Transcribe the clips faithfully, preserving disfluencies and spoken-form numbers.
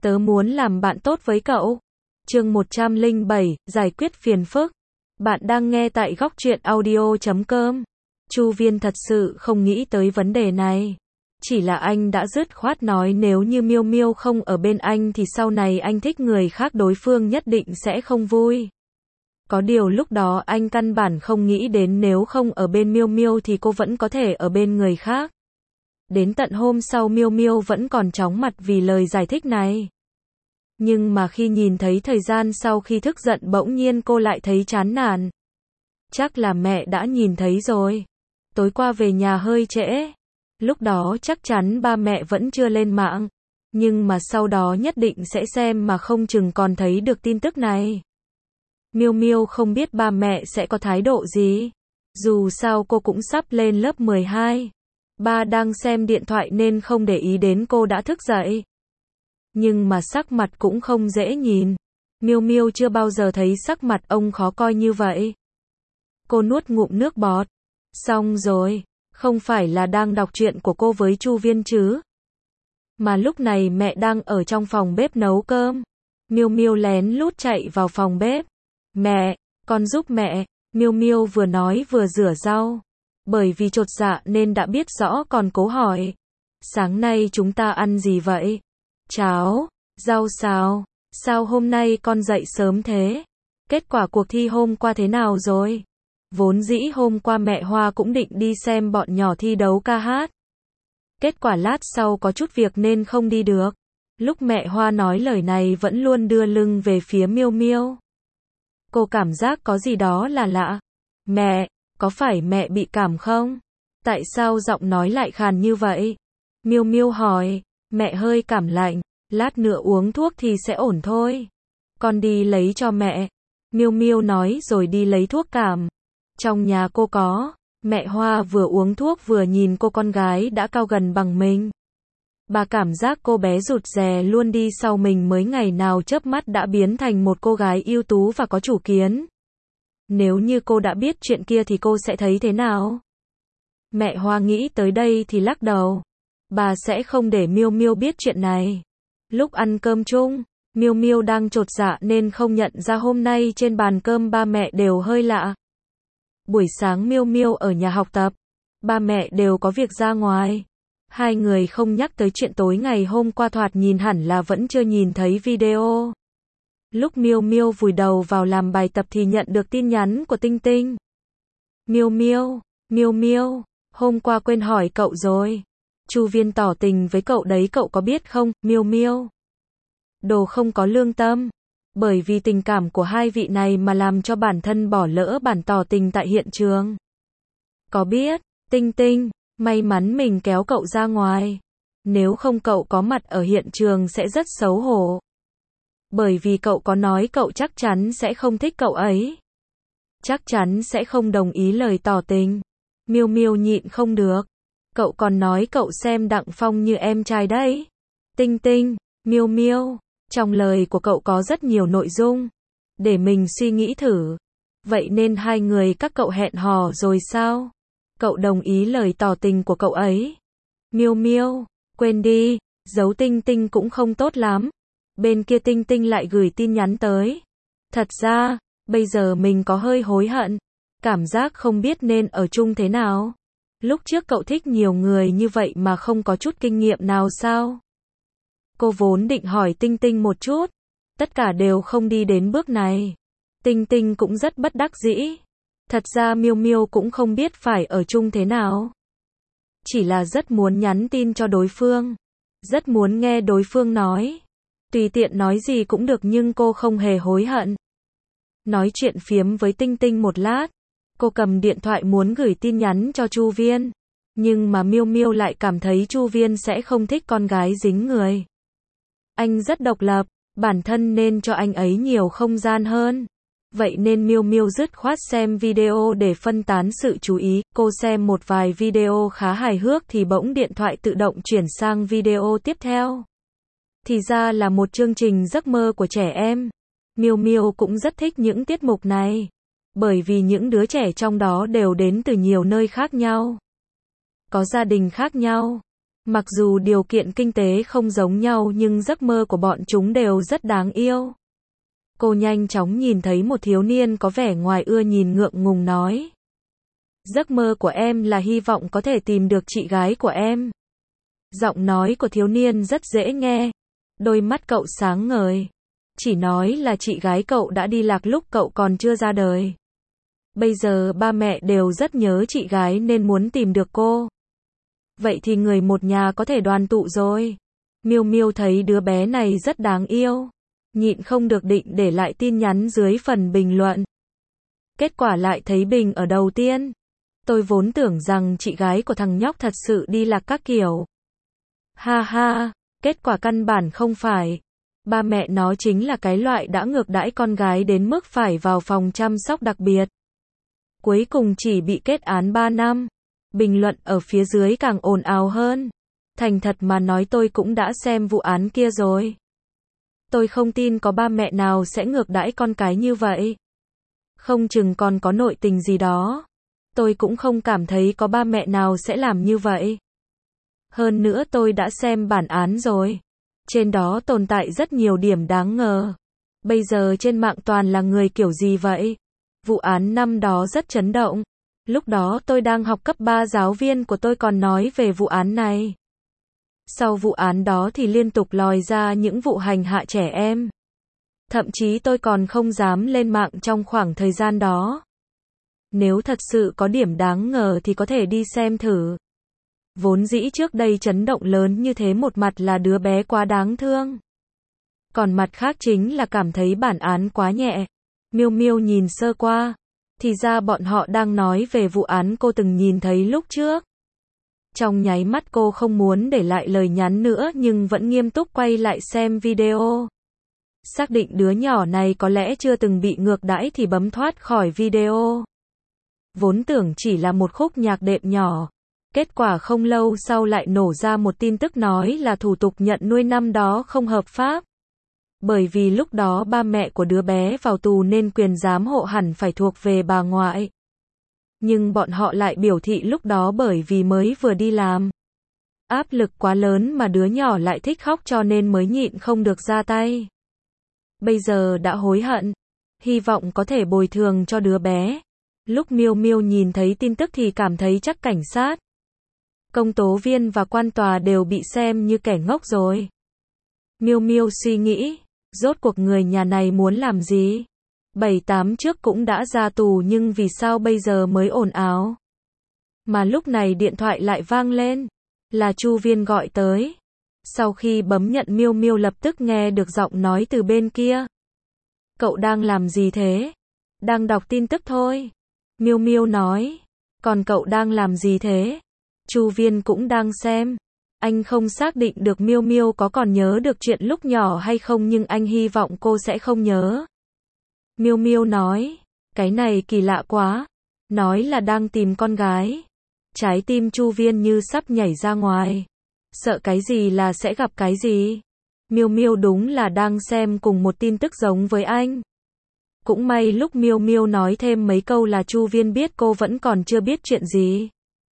Tớ muốn làm bạn tốt với cậu. Chương một trăm lẻ bảy, giải quyết phiền phức. Bạn đang nghe tại góc truyện audio chấm com. Chu Viên thật sự không nghĩ tới vấn đề này. Chỉ là anh đã dứt khoát nói nếu như Miêu Miêu không ở bên anh thì sau này anh thích người khác đối phương nhất định sẽ không vui. Có điều lúc đó anh căn bản không nghĩ đến nếu không ở bên Miêu Miêu thì cô vẫn có thể ở bên người khác. Đến tận hôm sau Miêu Miêu vẫn còn chóng mặt vì lời giải thích này. Nhưng mà khi nhìn thấy thời gian sau khi thức giận bỗng nhiên cô lại thấy chán nản. Chắc là mẹ đã nhìn thấy rồi. Tối qua về nhà hơi trễ. Lúc đó chắc chắn ba mẹ vẫn chưa lên mạng. Nhưng mà sau đó nhất định sẽ xem mà không chừng còn thấy được tin tức này. Miêu Miêu không biết ba mẹ sẽ có thái độ gì. Dù sao cô cũng sắp lên lớp mười hai. Ba đang xem điện thoại nên không để ý đến cô đã thức dậy. Nhưng mà sắc mặt cũng không dễ nhìn. Miêu Miêu chưa bao giờ thấy sắc mặt ông khó coi như vậy. Cô nuốt ngụm nước bọt. Xong rồi, không phải là đang đọc truyện của cô với Chu Viên chứ? Mà lúc này mẹ đang ở trong phòng bếp nấu cơm. Miêu Miêu lén lút chạy vào phòng bếp. Mẹ, con giúp mẹ. Miêu Miêu vừa nói vừa rửa rau. Bởi vì chột dạ nên đã biết rõ còn cố hỏi. Sáng nay chúng ta ăn gì vậy? Cháo, rau xào. Sao hôm nay con dậy sớm thế? Kết quả cuộc thi hôm qua thế nào rồi? Vốn dĩ hôm qua mẹ Hoa cũng định đi xem bọn nhỏ thi đấu ca hát. Kết quả lát sau có chút việc nên không đi được. Lúc mẹ Hoa nói lời này vẫn luôn đưa lưng về phía Miêu Miêu. Cô cảm giác có gì đó là lạ. Mẹ, có phải mẹ bị cảm không? Tại sao giọng nói lại khàn như vậy? Miêu Miêu hỏi. Mẹ hơi cảm lạnh, lát nữa uống thuốc thì sẽ ổn thôi. Con đi lấy cho mẹ. Miêu Miêu nói rồi đi lấy thuốc cảm. Trong nhà cô có. Mẹ Hoa vừa uống thuốc vừa nhìn cô con gái đã cao gần bằng mình. Bà cảm giác cô bé rụt rè luôn đi sau mình mới ngày nào chớp mắt đã biến thành một cô gái ưu tú và có chủ kiến. Nếu như cô đã biết chuyện kia thì cô sẽ thấy thế nào? Mẹ Hoa nghĩ tới đây thì lắc đầu. Bà sẽ không để Miêu Miêu biết chuyện này. Lúc ăn cơm chung, Miêu Miêu đang chột dạ nên không nhận ra hôm nay trên bàn cơm ba mẹ đều hơi lạ. Buổi sáng Miêu Miêu ở nhà học tập, ba mẹ đều có việc ra ngoài. Hai người không nhắc tới chuyện tối ngày hôm qua thoạt nhìn hẳn là vẫn chưa nhìn thấy video. Lúc Miêu Miêu vùi đầu vào làm bài tập thì nhận được tin nhắn của Tinh Tinh. Miêu Miêu, Miêu Miêu, hôm qua quên hỏi cậu rồi. Chu Viên tỏ tình với cậu đấy cậu có biết không, Miêu Miêu? Đồ không có lương tâm. Bởi vì tình cảm của hai vị này mà làm cho bản thân bỏ lỡ bản tỏ tình tại hiện trường. Có biết, Tinh Tinh, may mắn mình kéo cậu ra ngoài. Nếu không cậu có mặt ở hiện trường sẽ rất xấu hổ. Bởi vì cậu có nói cậu chắc chắn sẽ không thích cậu ấy. Chắc chắn sẽ không đồng ý lời tỏ tình. Miêu Miêu nhịn không được. Cậu còn nói cậu xem Đặng Phong như em trai đấy. Tinh Tinh, Miêu Miêu, trong lời của cậu có rất nhiều nội dung. Để mình suy nghĩ thử. Vậy nên hai người các cậu hẹn hò rồi sao? Cậu đồng ý lời tỏ tình của cậu ấy. Miêu Miêu, quên đi, giấu Tinh Tinh cũng không tốt lắm. Bên kia Tinh Tinh lại gửi tin nhắn tới. Thật ra, bây giờ mình có hơi hối hận. Cảm giác không biết nên ở chung thế nào. Lúc trước cậu thích nhiều người như vậy mà không có chút kinh nghiệm nào sao? Cô vốn định hỏi Tinh Tinh một chút. Tất cả đều không đi đến bước này. Tinh Tinh cũng rất bất đắc dĩ. Thật ra Miêu Miêu cũng không biết phải ở chung thế nào. Chỉ là rất muốn nhắn tin cho đối phương. Rất muốn nghe đối phương nói. Tùy tiện nói gì cũng được nhưng cô không hề hối hận. Nói chuyện phiếm với Tinh Tinh một lát. Cô cầm điện thoại muốn gửi tin nhắn cho Chu Viên. Nhưng mà Miêu Miêu lại cảm thấy Chu Viên sẽ không thích con gái dính người. Anh rất độc lập, bản thân nên cho anh ấy nhiều không gian hơn. Vậy nên Miêu Miêu dứt khoát xem video để phân tán sự chú ý. Cô xem một vài video khá hài hước thì bỗng điện thoại tự động chuyển sang video tiếp theo. Thì ra là một chương trình giấc mơ của trẻ em. Miêu Miêu cũng rất thích những tiết mục này. Bởi vì những đứa trẻ trong đó đều đến từ nhiều nơi khác nhau. Có gia đình khác nhau. Mặc dù điều kiện kinh tế không giống nhau nhưng giấc mơ của bọn chúng đều rất đáng yêu. Cô nhanh chóng nhìn thấy một thiếu niên có vẻ ngoài ưa nhìn ngượng ngùng nói. Giấc mơ của em là hy vọng có thể tìm được chị gái của em. Giọng nói của thiếu niên rất dễ nghe. Đôi mắt cậu sáng ngời. Chỉ nói là chị gái cậu đã đi lạc lúc cậu còn chưa ra đời. Bây giờ ba mẹ đều rất nhớ chị gái nên muốn tìm được cô. Vậy thì người một nhà có thể đoàn tụ rồi. Miêu Miêu thấy đứa bé này rất đáng yêu. Nhịn không được định để lại tin nhắn dưới phần bình luận. Kết quả lại thấy bình ở đầu tiên. Tôi vốn tưởng rằng chị gái của thằng nhóc thật sự đi lạc các kiểu. Ha ha, kết quả căn bản không phải. Ba mẹ nó chính là cái loại đã ngược đãi con gái đến mức phải vào phòng chăm sóc đặc biệt. Cuối cùng chỉ bị kết án ba năm. Bình luận ở phía dưới càng ồn ào hơn. Thành thật mà nói tôi cũng đã xem vụ án kia rồi. Tôi không tin có ba mẹ nào sẽ ngược đãi con cái như vậy. Không chừng còn có nội tình gì đó. Tôi cũng không cảm thấy có ba mẹ nào sẽ làm như vậy. Hơn nữa tôi đã xem bản án rồi. Trên đó tồn tại rất nhiều điểm đáng ngờ. Bây giờ trên mạng toàn là người kiểu gì vậy? Vụ án năm đó rất chấn động. Lúc đó tôi đang học cấp ba, giáo viên của tôi còn nói về vụ án này. Sau vụ án đó thì liên tục lòi ra những vụ hành hạ trẻ em. Thậm chí tôi còn không dám lên mạng trong khoảng thời gian đó. Nếu thật sự có điểm đáng ngờ thì có thể đi xem thử. Vốn dĩ trước đây chấn động lớn như thế, một mặt là đứa bé quá đáng thương. Còn mặt khác chính là cảm thấy bản án quá nhẹ. Miêu Miêu nhìn sơ qua. Thì ra bọn họ đang nói về vụ án cô từng nhìn thấy lúc trước. Trong nháy mắt cô không muốn để lại lời nhắn nữa nhưng vẫn nghiêm túc quay lại xem video. Xác định đứa nhỏ này có lẽ chưa từng bị ngược đãi thì bấm thoát khỏi video. Vốn tưởng chỉ là một khúc nhạc đệm nhỏ. Kết quả không lâu sau lại nổ ra một tin tức nói là thủ tục nhận nuôi năm đó không hợp pháp. Bởi vì lúc đó ba mẹ của đứa bé vào tù nên quyền giám hộ hẳn phải thuộc về bà ngoại. Nhưng bọn họ lại biểu thị lúc đó bởi vì mới vừa đi làm. Áp lực quá lớn mà đứa nhỏ lại thích khóc cho nên mới nhịn không được ra tay. Bây giờ đã hối hận. Hy vọng có thể bồi thường cho đứa bé. Lúc Miêu Miêu nhìn thấy tin tức thì cảm thấy chắc cảnh sát, công tố viên và quan tòa đều bị xem như kẻ ngốc rồi. Miêu Miêu suy nghĩ, rốt cuộc người nhà này muốn làm gì? Bảy tám trước cũng đã ra tù nhưng vì sao bây giờ mới ồn ào? Mà lúc này điện thoại lại vang lên, là Chu Viên gọi tới. Sau khi bấm nhận Miêu Miêu lập tức nghe được giọng nói từ bên kia. Cậu đang làm gì thế? Đang đọc tin tức thôi. Miêu Miêu nói. Còn cậu đang làm gì thế? Chu Viên cũng đang xem. Anh không xác định được Miêu Miêu có còn nhớ được chuyện lúc nhỏ hay không nhưng anh hy vọng cô sẽ không nhớ. Miêu Miêu nói. Cái này kỳ lạ quá. Nói là đang tìm con gái. Trái tim Chu Viên như sắp nhảy ra ngoài. Sợ cái gì là sẽ gặp cái gì. Miêu Miêu đúng là đang xem cùng một tin tức giống với anh. Cũng may lúc Miêu Miêu nói thêm mấy câu là Chu Viên biết cô vẫn còn chưa biết chuyện gì.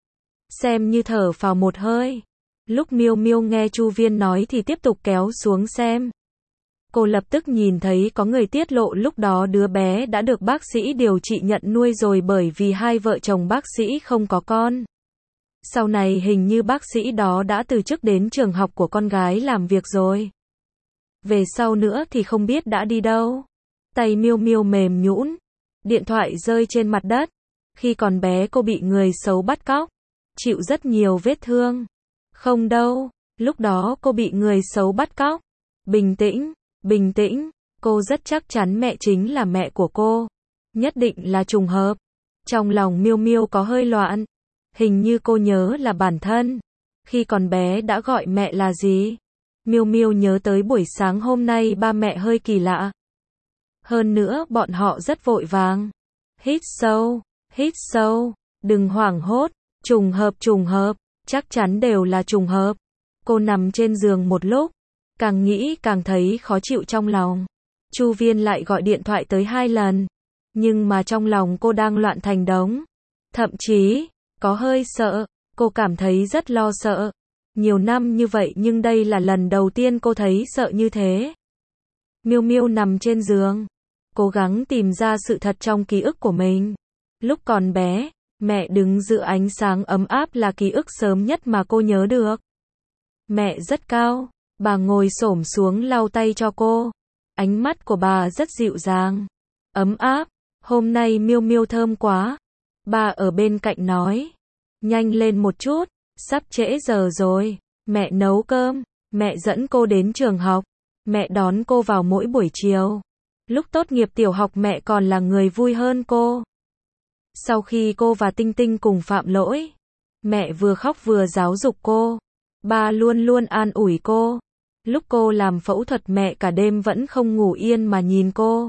Xem như thở phào một hơi. Lúc Miêu Miêu nghe Chu Viên nói thì tiếp tục kéo xuống xem. Cô lập tức nhìn thấy có người tiết lộ lúc đó đứa bé đã được bác sĩ điều trị nhận nuôi rồi bởi vì hai vợ chồng bác sĩ không có con. Sau này hình như bác sĩ đó đã từ chức đến trường học của con gái làm việc rồi. Về sau nữa thì không biết đã đi đâu. Tay Miêu Miêu mềm nhũn, điện thoại rơi trên mặt đất. Khi còn bé cô bị người xấu bắt cóc, chịu rất nhiều vết thương. Không đâu, lúc đó cô bị người xấu bắt cóc. Bình tĩnh, bình tĩnh, cô rất chắc chắn mẹ chính là mẹ của cô. Nhất định là trùng hợp. Trong lòng Miêu Miêu có hơi loạn. Hình như cô nhớ là bản thân khi còn bé đã gọi mẹ là gì. Miêu Miêu nhớ tới buổi sáng hôm nay ba mẹ hơi kỳ lạ. Hơn nữa bọn họ rất vội vàng. Hít sâu, hít sâu, đừng hoảng hốt, trùng hợp trùng hợp, chắc chắn đều là trùng hợp. Cô nằm trên giường một lúc, càng nghĩ càng thấy khó chịu trong lòng. Chu Viên lại gọi điện thoại tới hai lần, nhưng mà trong lòng cô đang loạn thành đống. Thậm chí, có hơi sợ, cô cảm thấy rất lo sợ. Nhiều năm như vậy nhưng đây là lần đầu tiên cô thấy sợ như thế. Miêu Miêu nằm trên giường, cố gắng tìm ra sự thật trong ký ức của mình. Lúc còn bé, mẹ đứng giữa ánh sáng ấm áp là ký ức sớm nhất mà cô nhớ được. Mẹ rất cao, bà ngồi xổm xuống lau tay cho cô. Ánh mắt của bà rất dịu dàng, ấm áp. Hôm nay Miêu Miêu thơm quá. Bà ở bên cạnh nói, nhanh lên một chút, sắp trễ giờ rồi. Mẹ nấu cơm, mẹ dẫn cô đến trường học, mẹ đón cô vào mỗi buổi chiều. Lúc tốt nghiệp tiểu học mẹ còn là người vui hơn cô. Sau khi cô và Tinh Tinh cùng phạm lỗi, mẹ vừa khóc vừa giáo dục cô. Ba luôn luôn an ủi cô. Lúc cô làm phẫu thuật mẹ cả đêm vẫn không ngủ yên mà nhìn cô.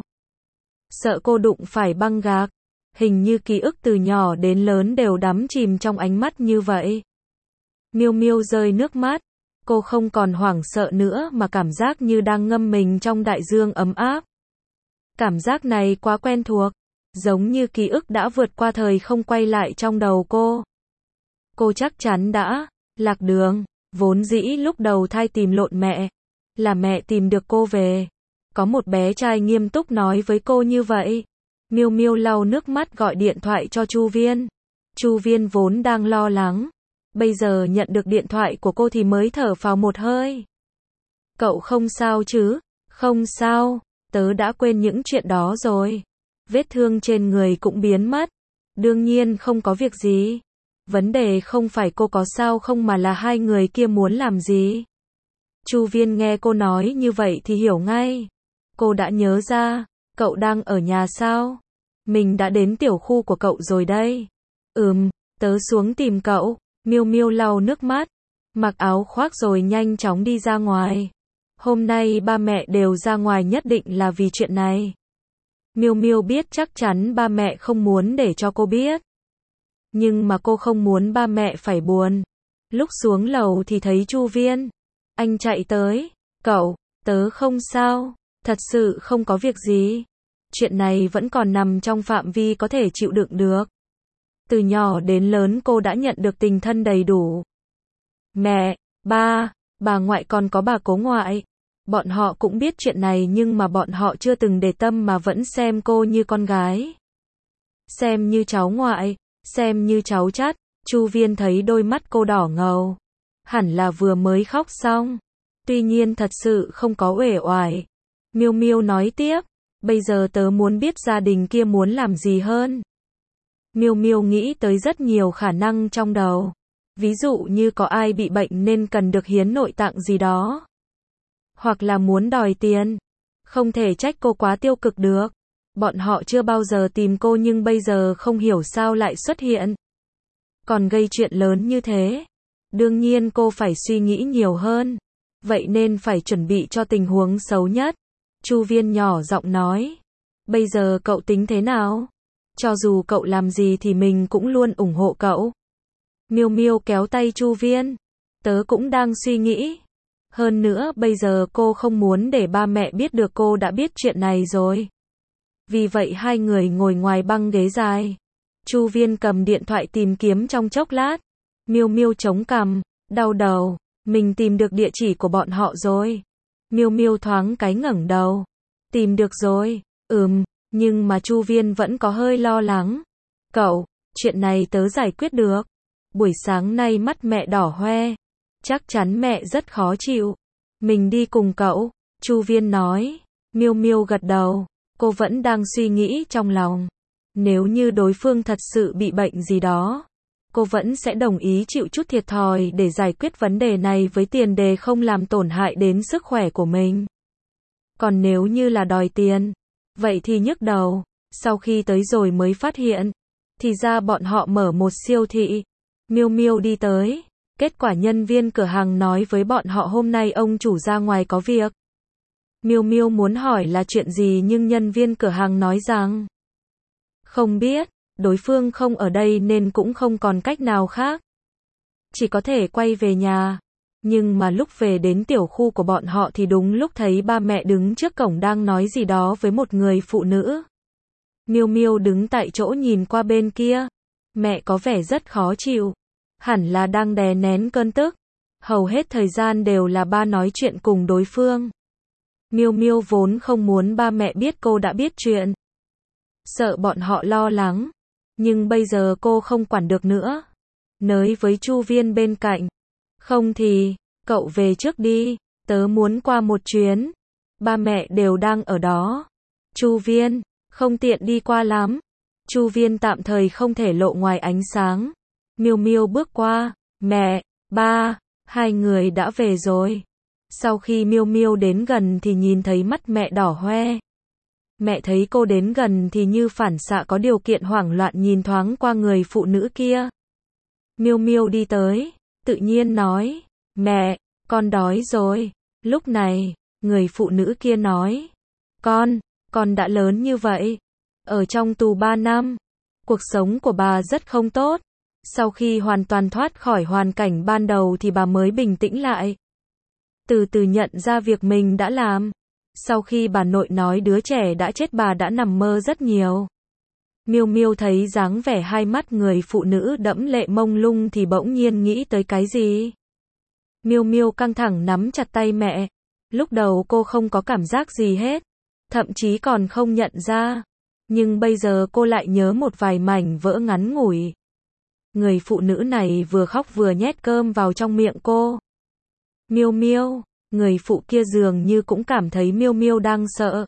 Sợ cô đụng phải băng gạc. Hình như ký ức từ nhỏ đến lớn đều đắm chìm trong ánh mắt như vậy. Miêu Miêu rơi nước mắt. Cô không còn hoảng sợ nữa mà cảm giác như đang ngâm mình trong đại dương ấm áp. Cảm giác này quá quen thuộc. Giống như ký ức đã vượt qua thời không quay lại trong đầu cô. Cô chắc chắn đã lạc đường. Vốn dĩ lúc đầu thai tìm lộn mẹ, là mẹ tìm được cô về. Có một bé trai nghiêm túc nói với cô như vậy. Miêu Miêu lau nước mắt gọi điện thoại cho Chu Viên. Chu Viên vốn đang lo lắng. Bây giờ nhận được điện thoại của cô thì mới thở phào một hơi. Cậu không sao chứ? Không sao, tớ đã quên những chuyện đó rồi. Vết thương trên người cũng biến mất. Đương nhiên không có việc gì. Vấn đề không phải cô có sao không mà là hai người kia muốn làm gì. Chu Viên nghe cô nói như vậy thì hiểu ngay. Cô đã nhớ ra, cậu đang ở nhà sao? Mình đã đến tiểu khu của cậu rồi đây. Ừm, tớ xuống tìm cậu. Miêu Miêu lau nước mắt, mặc áo khoác rồi nhanh chóng đi ra ngoài. Hôm nay ba mẹ đều ra ngoài nhất định là vì chuyện này. Miêu Miêu biết chắc chắn ba mẹ không muốn để cho cô biết. Nhưng mà cô không muốn ba mẹ phải buồn. Lúc xuống lầu thì thấy Chu Viên. Anh chạy tới. Cậu, tớ không sao. Thật sự không có việc gì. Chuyện này vẫn còn nằm trong phạm vi có thể chịu đựng được. Từ nhỏ đến lớn cô đã nhận được tình thân đầy đủ. Mẹ, ba, bà ngoại còn có bà cố ngoại. Bọn họ cũng biết chuyện này nhưng mà bọn họ chưa từng để tâm mà vẫn xem cô như con gái. Xem như cháu ngoại, xem như cháu chắt. Chu Viên thấy đôi mắt cô đỏ ngầu. Hẳn là vừa mới khóc xong. Tuy nhiên thật sự không có uể oải. Miêu Miêu nói tiếp, bây giờ tớ muốn biết gia đình kia muốn làm gì hơn. Miêu Miêu nghĩ tới rất nhiều khả năng trong đầu. Ví dụ như có ai bị bệnh nên cần được hiến nội tạng gì đó. Hoặc là muốn đòi tiền. Không thể trách cô quá tiêu cực được. Bọn họ chưa bao giờ tìm cô nhưng bây giờ không hiểu sao lại xuất hiện. Còn gây chuyện lớn như thế. Đương nhiên cô phải suy nghĩ nhiều hơn. Vậy nên phải chuẩn bị cho tình huống xấu nhất. Chu Viên nhỏ giọng nói. Bây giờ cậu tính thế nào? Cho dù cậu làm gì thì mình cũng luôn ủng hộ cậu. Miêu Miêu kéo tay Chu Viên. Tớ cũng đang suy nghĩ. Hơn nữa bây giờ cô không muốn để ba mẹ biết được cô đã biết chuyện này rồi. Vì vậy hai người ngồi ngoài băng ghế dài. Chu Viên cầm điện thoại tìm kiếm trong chốc lát. Miêu Miêu chống cằm, đau đầu. Mình tìm được địa chỉ của bọn họ rồi. Miêu Miêu thoáng cái ngẩng đầu. Tìm được rồi. Ừm, nhưng mà Chu Viên vẫn có hơi lo lắng. Cậu, chuyện này tớ giải quyết được. Buổi sáng nay mắt mẹ đỏ hoe. Chắc chắn mẹ rất khó chịu. Mình đi cùng cậu, Chu Viên nói. Miêu Miêu gật đầu. Cô vẫn đang suy nghĩ trong lòng. Nếu như đối phương thật sự bị bệnh gì đó, cô vẫn sẽ đồng ý chịu chút thiệt thòi để giải quyết vấn đề này với tiền đề không làm tổn hại đến sức khỏe của mình. Còn nếu như là đòi tiền, vậy thì nhức đầu. Sau khi tới rồi mới phát hiện, thì ra bọn họ mở một siêu thị. Miêu Miêu đi tới. Kết quả nhân viên cửa hàng nói với bọn họ hôm nay ông chủ ra ngoài có việc. Miêu Miêu muốn hỏi là chuyện gì nhưng nhân viên cửa hàng nói rằng không biết, đối phương không ở đây nên cũng không còn cách nào khác. Chỉ có thể quay về nhà. Nhưng mà lúc về đến tiểu khu của bọn họ thì đúng lúc thấy ba mẹ đứng trước cổng đang nói gì đó với một người phụ nữ. Miêu Miêu đứng tại chỗ nhìn qua bên kia. Mẹ có vẻ rất khó chịu. Hẳn là đang đè nén cơn tức. Hầu hết thời gian đều là ba nói chuyện cùng đối phương. Miêu Miêu vốn không muốn ba mẹ biết cô đã biết chuyện, sợ bọn họ lo lắng, nhưng bây giờ cô không quản được nữa. Nới với Chu Viên bên cạnh, không thì, cậu về trước đi, tớ muốn qua một chuyến, ba mẹ đều đang ở đó. Chu Viên, không tiện đi qua lắm. Chu Viên tạm thời không thể lộ ngoài ánh sáng. Miêu Miêu bước qua, mẹ, ba, hai người đã về rồi. Sau khi Miêu Miêu đến gần thì nhìn thấy mắt mẹ đỏ hoe. Mẹ thấy cô đến gần thì như phản xạ có điều kiện hoảng loạn nhìn thoáng qua người phụ nữ kia. Miêu Miêu đi tới, tự nhiên nói, mẹ, con đói rồi. Lúc này, người phụ nữ kia nói, con, con đã lớn như vậy, ở trong tù ba năm, cuộc sống của bà rất không tốt. Sau khi hoàn toàn thoát khỏi hoàn cảnh ban đầu thì bà mới bình tĩnh lại. Từ từ nhận ra việc mình đã làm. Sau khi bà nội nói đứa trẻ đã chết bà đã nằm mơ rất nhiều. Miêu Miêu thấy dáng vẻ hai mắt người phụ nữ đẫm lệ mông lung thì bỗng nhiên nghĩ tới cái gì. Miêu Miêu căng thẳng nắm chặt tay mẹ. Lúc đầu cô không có cảm giác gì hết, thậm chí còn không nhận ra. Nhưng bây giờ cô lại nhớ một vài mảnh vỡ ngắn ngủi. Người phụ nữ này vừa khóc vừa nhét cơm vào trong miệng cô. Miêu Miêu, người phụ kia dường như cũng cảm thấy Miêu Miêu đang sợ.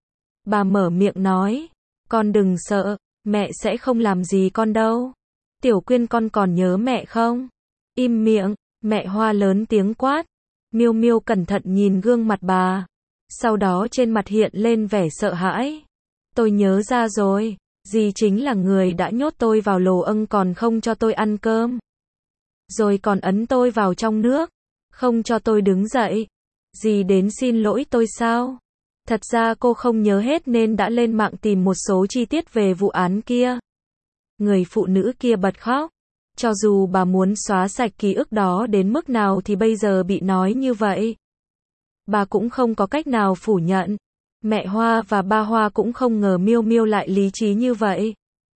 Bà mở miệng nói, con đừng sợ, mẹ sẽ không làm gì con đâu. Tiểu Quyên con còn nhớ mẹ không? Im miệng, mẹ Hoa lớn tiếng quát. Miêu Miêu cẩn thận nhìn gương mặt bà. Sau đó trên mặt hiện lên vẻ sợ hãi. Tôi nhớ ra rồi, dì chính là người đã nhốt tôi vào lồ âng còn không cho tôi ăn cơm. Rồi còn ấn tôi vào trong nước, không cho tôi đứng dậy. Dì đến xin lỗi tôi sao? Thật ra cô không nhớ hết nên đã lên mạng tìm một số chi tiết về vụ án kia. Người phụ nữ kia bật khóc. Cho dù bà muốn xóa sạch ký ức đó đến mức nào thì bây giờ bị nói như vậy, bà cũng không có cách nào phủ nhận. Mẹ Hoa và ba Hoa cũng không ngờ Miêu Miêu lại lý trí như vậy,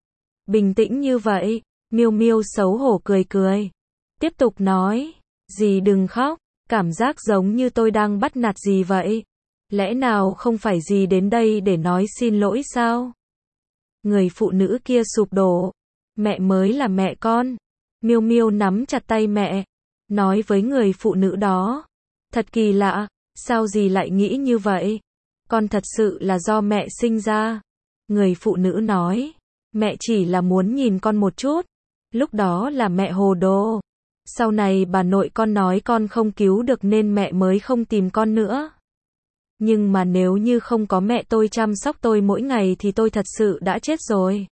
bình tĩnh như vậy. Miêu Miêu xấu hổ cười cười, tiếp tục nói, dì đừng khóc, cảm giác giống như tôi đang bắt nạt dì vậy. Lẽ nào không phải dì đến đây để nói xin lỗi sao? Người phụ nữ kia sụp đổ, mẹ mới là mẹ con. Miêu Miêu nắm chặt tay mẹ, nói với người phụ nữ đó, thật kỳ lạ, sao dì lại nghĩ như vậy? Con thật sự là do mẹ sinh ra. Người phụ nữ nói, mẹ chỉ là muốn nhìn con một chút. Lúc đó là mẹ hồ đồ. Sau này bà nội con nói con không cứu được nên mẹ mới không tìm con nữa. Nhưng mà nếu như không có mẹ tôi chăm sóc tôi mỗi ngày thì tôi thật sự đã chết rồi.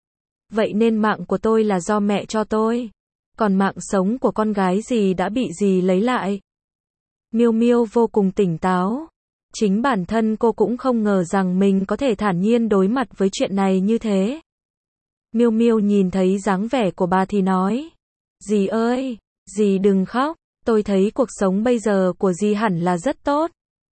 Vậy nên mạng của tôi là do mẹ cho tôi. Còn mạng sống của con gái dì đã bị dì lấy lại. Miêu Miêu vô cùng tỉnh táo. Chính bản thân cô cũng không ngờ rằng mình có thể thản nhiên đối mặt với chuyện này như thế. Miêu Miêu nhìn thấy dáng vẻ của bà thì nói, dì ơi, dì đừng khóc, tôi thấy cuộc sống bây giờ của dì hẳn là rất tốt.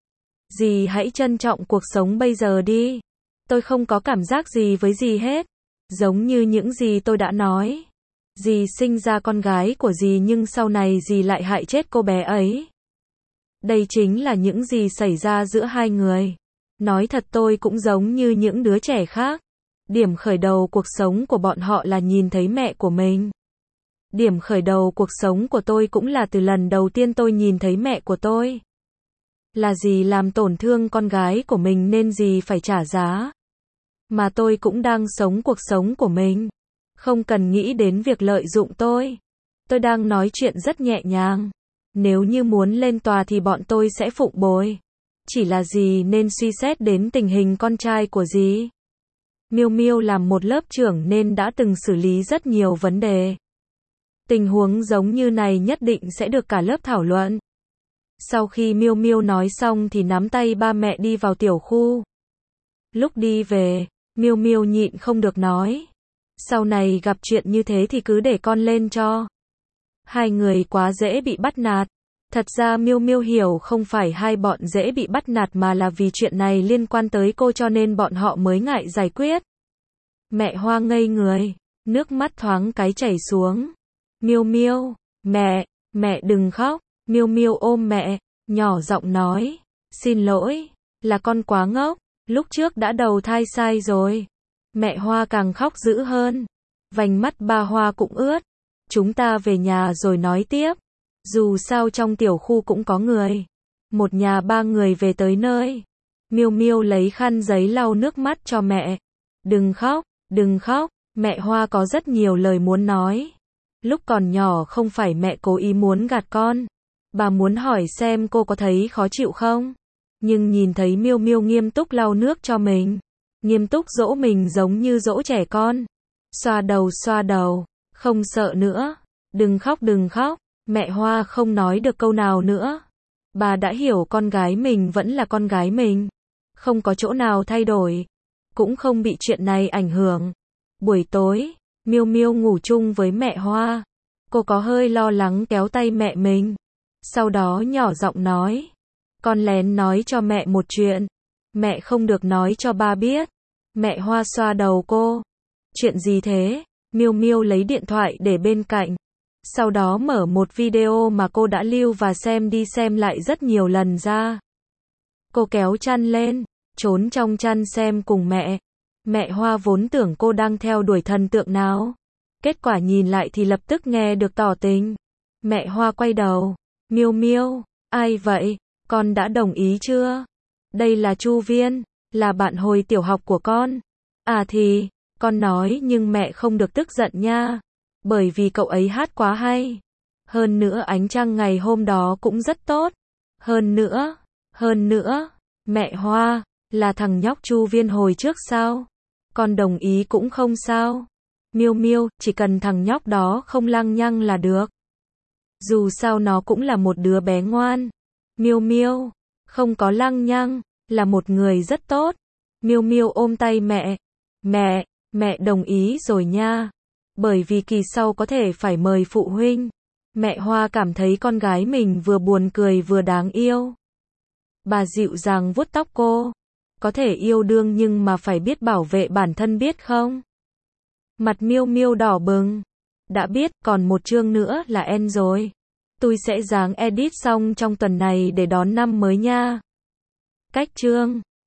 Dì hãy trân trọng cuộc sống bây giờ đi. Tôi không có cảm giác gì với dì hết. Giống như những gì tôi đã nói. Dì sinh ra con gái của dì nhưng sau này dì lại hại chết cô bé ấy. Đây chính là những gì xảy ra giữa hai người. Nói thật tôi cũng giống như những đứa trẻ khác. Điểm khởi đầu cuộc sống của bọn họ là nhìn thấy mẹ của mình. Điểm khởi đầu cuộc sống của tôi cũng là từ lần đầu tiên tôi nhìn thấy mẹ của tôi. Là dì làm tổn thương con gái của mình nên dì phải trả giá. Mà tôi cũng đang sống cuộc sống của mình. Không cần nghĩ đến việc lợi dụng tôi. Tôi đang nói chuyện rất nhẹ nhàng. Nếu như muốn lên tòa thì bọn tôi sẽ phụng bồi. Chỉ là dì nên suy xét đến tình hình con trai của dì. Miêu Miêu làm một lớp trưởng nên đã từng xử lý rất nhiều vấn đề. Tình huống giống như này nhất định sẽ được cả lớp thảo luận. Sau khi Miêu Miêu nói xong thì nắm tay ba mẹ đi vào tiểu khu. Lúc đi về, Miêu Miêu nhịn không được nói, sau này gặp chuyện như thế thì cứ để con lên cho. Hai người quá dễ bị bắt nạt. Thật ra Miêu Miêu hiểu không phải hai bọn dễ bị bắt nạt mà là vì chuyện này liên quan tới cô cho nên bọn họ mới ngại giải quyết. Mẹ Hoa ngây người, nước mắt thoáng cái chảy xuống. Miêu Miêu, mẹ, mẹ đừng khóc. Miêu Miêu ôm mẹ, nhỏ giọng nói, xin lỗi, là con quá ngốc, lúc trước đã đầu thai sai rồi. Mẹ Hoa càng khóc dữ hơn, vành mắt ba Hoa cũng ướt. Chúng ta về nhà rồi nói tiếp. Dù sao trong tiểu khu cũng có người. Một nhà ba người về tới nơi. Miêu Miêu lấy khăn giấy lau nước mắt cho mẹ. Đừng khóc, đừng khóc, mẹ Hoa có rất nhiều lời muốn nói. Lúc còn nhỏ không phải mẹ cố ý muốn gạt con. Bà muốn hỏi xem cô có thấy khó chịu không? Nhưng nhìn thấy Miêu Miêu nghiêm túc lau nước cho mình, nghiêm túc dỗ mình giống như dỗ trẻ con. Xoa đầu xoa đầu, không sợ nữa. Đừng khóc đừng khóc, mẹ Hoa không nói được câu nào nữa. Bà đã hiểu con gái mình vẫn là con gái mình. Không có chỗ nào thay đổi. Cũng không bị chuyện này ảnh hưởng. Buổi tối, Miêu Miêu ngủ chung với mẹ Hoa. Cô có hơi lo lắng kéo tay mẹ mình. Sau đó nhỏ giọng nói. Con lén nói cho mẹ một chuyện. Mẹ không được nói cho ba biết. Mẹ Hoa xoa đầu cô. Chuyện gì thế? Miêu Miêu lấy điện thoại để bên cạnh. Sau đó mở một video mà cô đã lưu và xem đi xem lại rất nhiều lần ra. Cô kéo chăn lên, trốn trong chăn xem cùng mẹ. Mẹ Hoa vốn tưởng cô đang theo đuổi thần tượng nào. Kết quả nhìn lại thì lập tức nghe được tỏ tình. Mẹ Hoa quay đầu. Miêu Miêu, ai vậy? Con đã đồng ý chưa? Đây là Chu Viên, là bạn hồi tiểu học của con. À thì, con nói nhưng mẹ không được tức giận nha. Bởi vì cậu ấy hát quá hay. Hơn nữa ánh trăng ngày hôm đó cũng rất tốt. Hơn nữa, hơn nữa, mẹ Hoa, là thằng nhóc Chu Viên hồi trước sao? Con đồng ý cũng không sao. Miêu Miêu, chỉ cần thằng nhóc đó không lăng nhăng là được. Dù sao nó cũng là một đứa bé ngoan. Miêu Miêu, không có lăng nhăng, là một người rất tốt. Miêu Miêu ôm tay mẹ. Mẹ, mẹ đồng ý rồi nha. Bởi vì kỳ sau có thể phải mời phụ huynh. Mẹ Hoa cảm thấy con gái mình vừa buồn cười vừa đáng yêu. Bà dịu dàng vuốt tóc cô. Có thể yêu đương nhưng mà phải biết bảo vệ bản thân biết không? Mặt Miêu Miêu đỏ bừng. Đã biết, còn một chương nữa là end rồi. Tôi sẽ dáng edit xong trong tuần này để đón năm mới nha. Cách chương